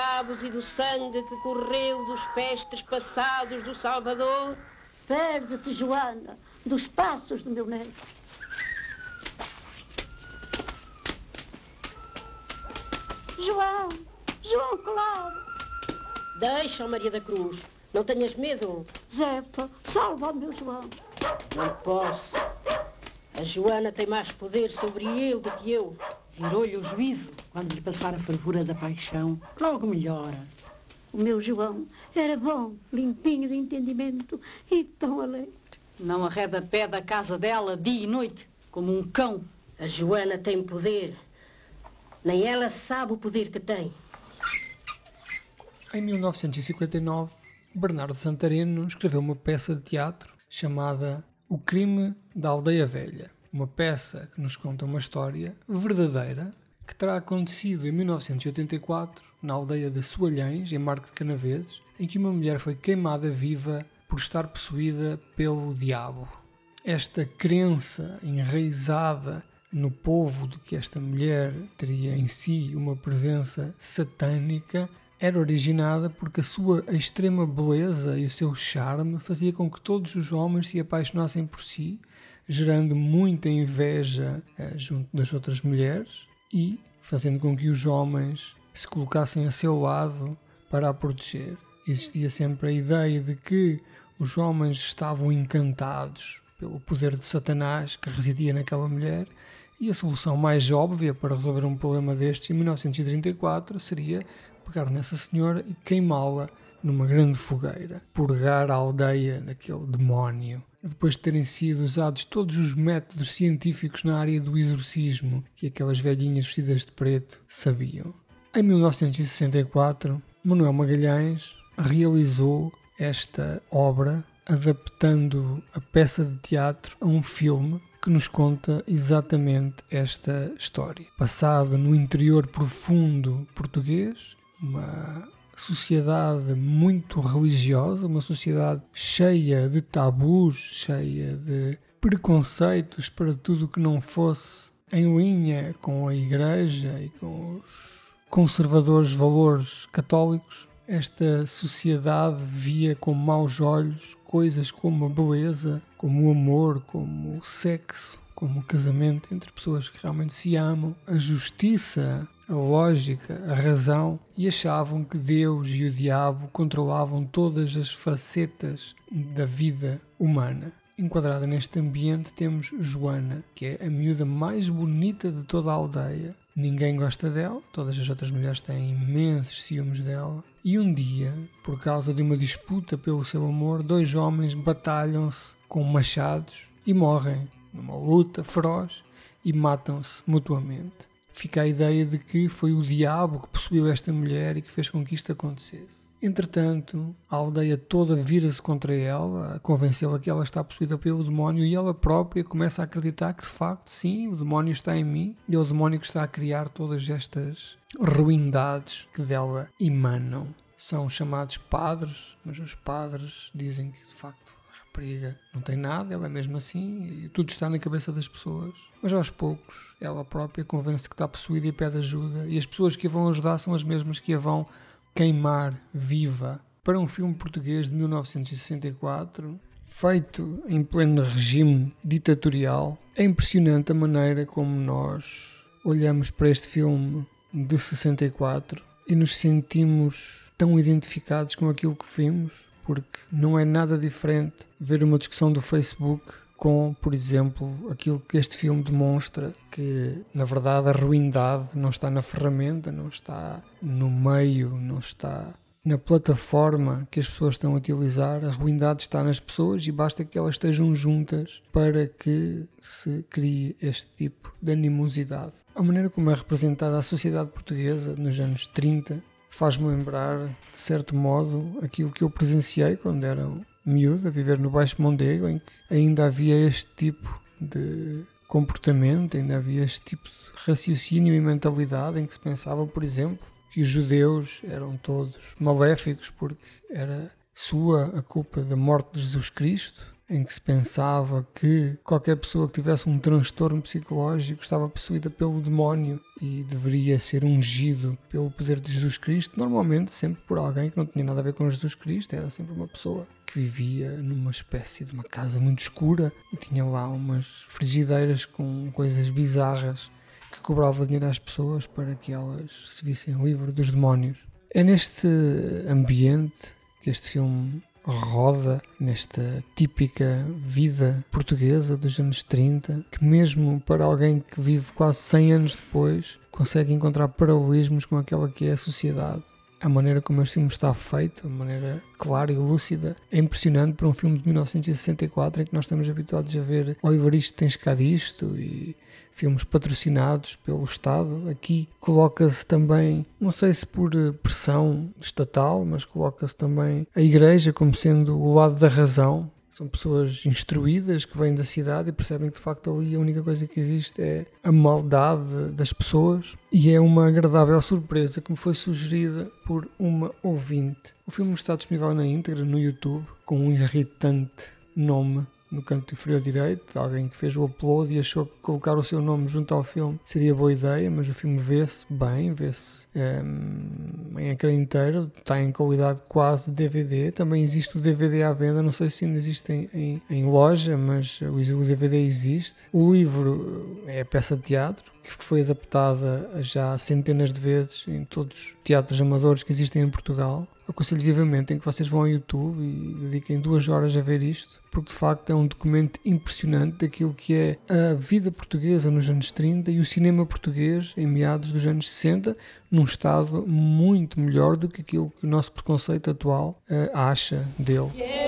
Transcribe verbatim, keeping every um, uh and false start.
cravos e do sangue que correu dos pés trespassados do Salvador. Perde-te, Joana, dos passos do meu neto. João, João Claro. Deixa, Maria da Cruz, não tenhas medo. Zefa, salva o meu João. Não posso. A Joana tem mais poder sobre ele do que eu. Virou-lhe o juízo quando lhe passar a fervura da paixão. Logo melhora. O meu João era bom, limpinho de entendimento e tão alegre. Não arreda pé da casa dela dia e noite, como um cão. A Joana tem poder. Nem ela sabe o poder que tem. Em mil novecentos e cinquenta e nove, Bernardo Santareno escreveu uma peça de teatro chamada O Crime da Aldeia Velha. Uma peça que nos conta uma história verdadeira que terá acontecido em mil novecentos e oitenta e quatro na aldeia de Soalhães, em Marco de Canaveses, em que uma mulher foi queimada viva por estar possuída pelo diabo. Esta crença enraizada no povo de que esta mulher teria em si uma presença satânica era originada porque a sua extrema beleza e o seu charme fazia com que todos os homens se apaixonassem por si, gerando muita inveja eh, junto das outras mulheres e fazendo com que os homens se colocassem a seu lado para a proteger. Existia sempre a ideia de que os homens estavam encantados pelo poder de Satanás que residia naquela mulher, e a solução mais óbvia para resolver um problema destes em mil novecentos e trinta e quatro seria pegar nessa senhora e queimá-la numa grande fogueira, purgar a aldeia daquele demónio. Depois de terem sido usados todos os métodos científicos na área do exorcismo que aquelas velhinhas vestidas de preto sabiam. Em mil novecentos e sessenta e quatro, Manuel Magalhães realizou esta obra adaptando a peça de teatro a um filme que nos conta exatamente esta história. Passado no interior profundo português, uma sociedade muito religiosa, uma sociedade cheia de tabus, cheia de preconceitos para tudo que não fosse em linha com a Igreja e com os conservadores valores católicos. Esta sociedade via com maus olhos coisas como a beleza, como o amor, como o sexo, como o casamento entre pessoas que realmente se amam, a justiça, a lógica, a razão, e achavam que Deus e o diabo controlavam todas as facetas da vida humana. Enquadrada neste ambiente temos Joana, que é a miúda mais bonita de toda a aldeia. Ninguém gosta dela, todas as outras mulheres têm imensos ciúmes dela. E um dia, por causa de uma disputa pelo seu amor, dois homens batalham-se com machados e morrem numa luta feroz e matam-se mutuamente. Fica a ideia de que foi o diabo que possuiu esta mulher e que fez com que isto acontecesse. Entretanto, a aldeia toda vira-se contra ela, convenceu-a que ela está possuída pelo demónio, e ela própria começa a acreditar que, de facto, sim, o demónio está em mim e é o demónio que está a criar todas estas ruindades que dela emanam. São chamados padres, mas os padres dizem que, de facto, a rapariga não tem nada, ela é mesmo assim e tudo está na cabeça das pessoas. Mas aos poucos, ela própria convence que está possuída e pede ajuda, e as pessoas que a vão ajudar são as mesmas que a vão queimar viva. Para um filme português de mil novecentos e sessenta e quatro, feito em pleno regime ditatorial, é impressionante a maneira como nós olhamos para este filme de sessenta e quatro e nos sentimos tão identificados com aquilo que vimos, porque não é nada diferente ver uma discussão do Facebook com, por exemplo, aquilo que este filme demonstra, que na verdade a ruindade não está na ferramenta, não está no meio, não está na plataforma que as pessoas estão a utilizar. A ruindade está nas pessoas e basta que elas estejam juntas para que se crie este tipo de animosidade. A maneira como é representada a sociedade portuguesa nos anos trinta faz-me lembrar, de certo modo, aquilo que eu presenciei quando era miúdo, a viver no Baixo Mondego, em que ainda havia este tipo de comportamento, ainda havia este tipo de raciocínio e mentalidade, em que se pensava, por exemplo, que os judeus eram todos maléficos porque era sua a culpa da morte de Jesus Cristo. em que se pensava que qualquer pessoa que tivesse um transtorno psicológico estava possuída pelo demónio e deveria ser ungido pelo poder de Jesus Cristo, normalmente sempre por alguém que não tinha nada a ver com Jesus Cristo, era sempre uma pessoa que vivia numa espécie de uma casa muito escura e tinha lá umas frigideiras com coisas bizarras que cobrava dinheiro às pessoas para que elas se vissem livres dos demónios. É neste ambiente que este filme roda, nesta típica vida portuguesa dos anos trinta, que mesmo para alguém que vive quase cem anos depois, consegue encontrar paralelismos com aquela que é a sociedade. A maneira como este filme está feito, a maneira clara e lúcida, é impressionante para um filme de mil novecentos e sessenta e quatro em que nós estamos habituados a ver Oliver Isto Tens Cá Disto e filmes patrocinados pelo Estado. Aqui coloca-se também, não sei se por pressão estatal, mas coloca-se também a Igreja como sendo o lado da razão. São pessoas instruídas que vêm da cidade e percebem que de facto ali a única coisa que existe é a maldade das pessoas, e é uma agradável surpresa que me foi sugerida por uma ouvinte. O filme está disponível na íntegra no YouTube com um irritante nome no canto inferior direito, alguém que fez o upload e achou que colocar o seu nome junto ao filme seria boa ideia, mas o filme vê-se bem, vê-se um, em ecrã inteiro, está em qualidade quase de D V D. Também existe o D V D à venda, não sei se ainda existe em, em, em loja, mas o D V D existe. O livro é a peça de teatro, que foi adaptada já centenas de vezes em todos os teatros amadores que existem em Portugal. Aconselho vivamente em que vocês vão ao YouTube e dediquem duas horas a ver isto, porque de facto é um documento impressionante daquilo que é a vida portuguesa nos anos trinta e o cinema português em meados dos anos sessenta, num estado muito melhor do que aquilo que o nosso preconceito atual uh, acha dele.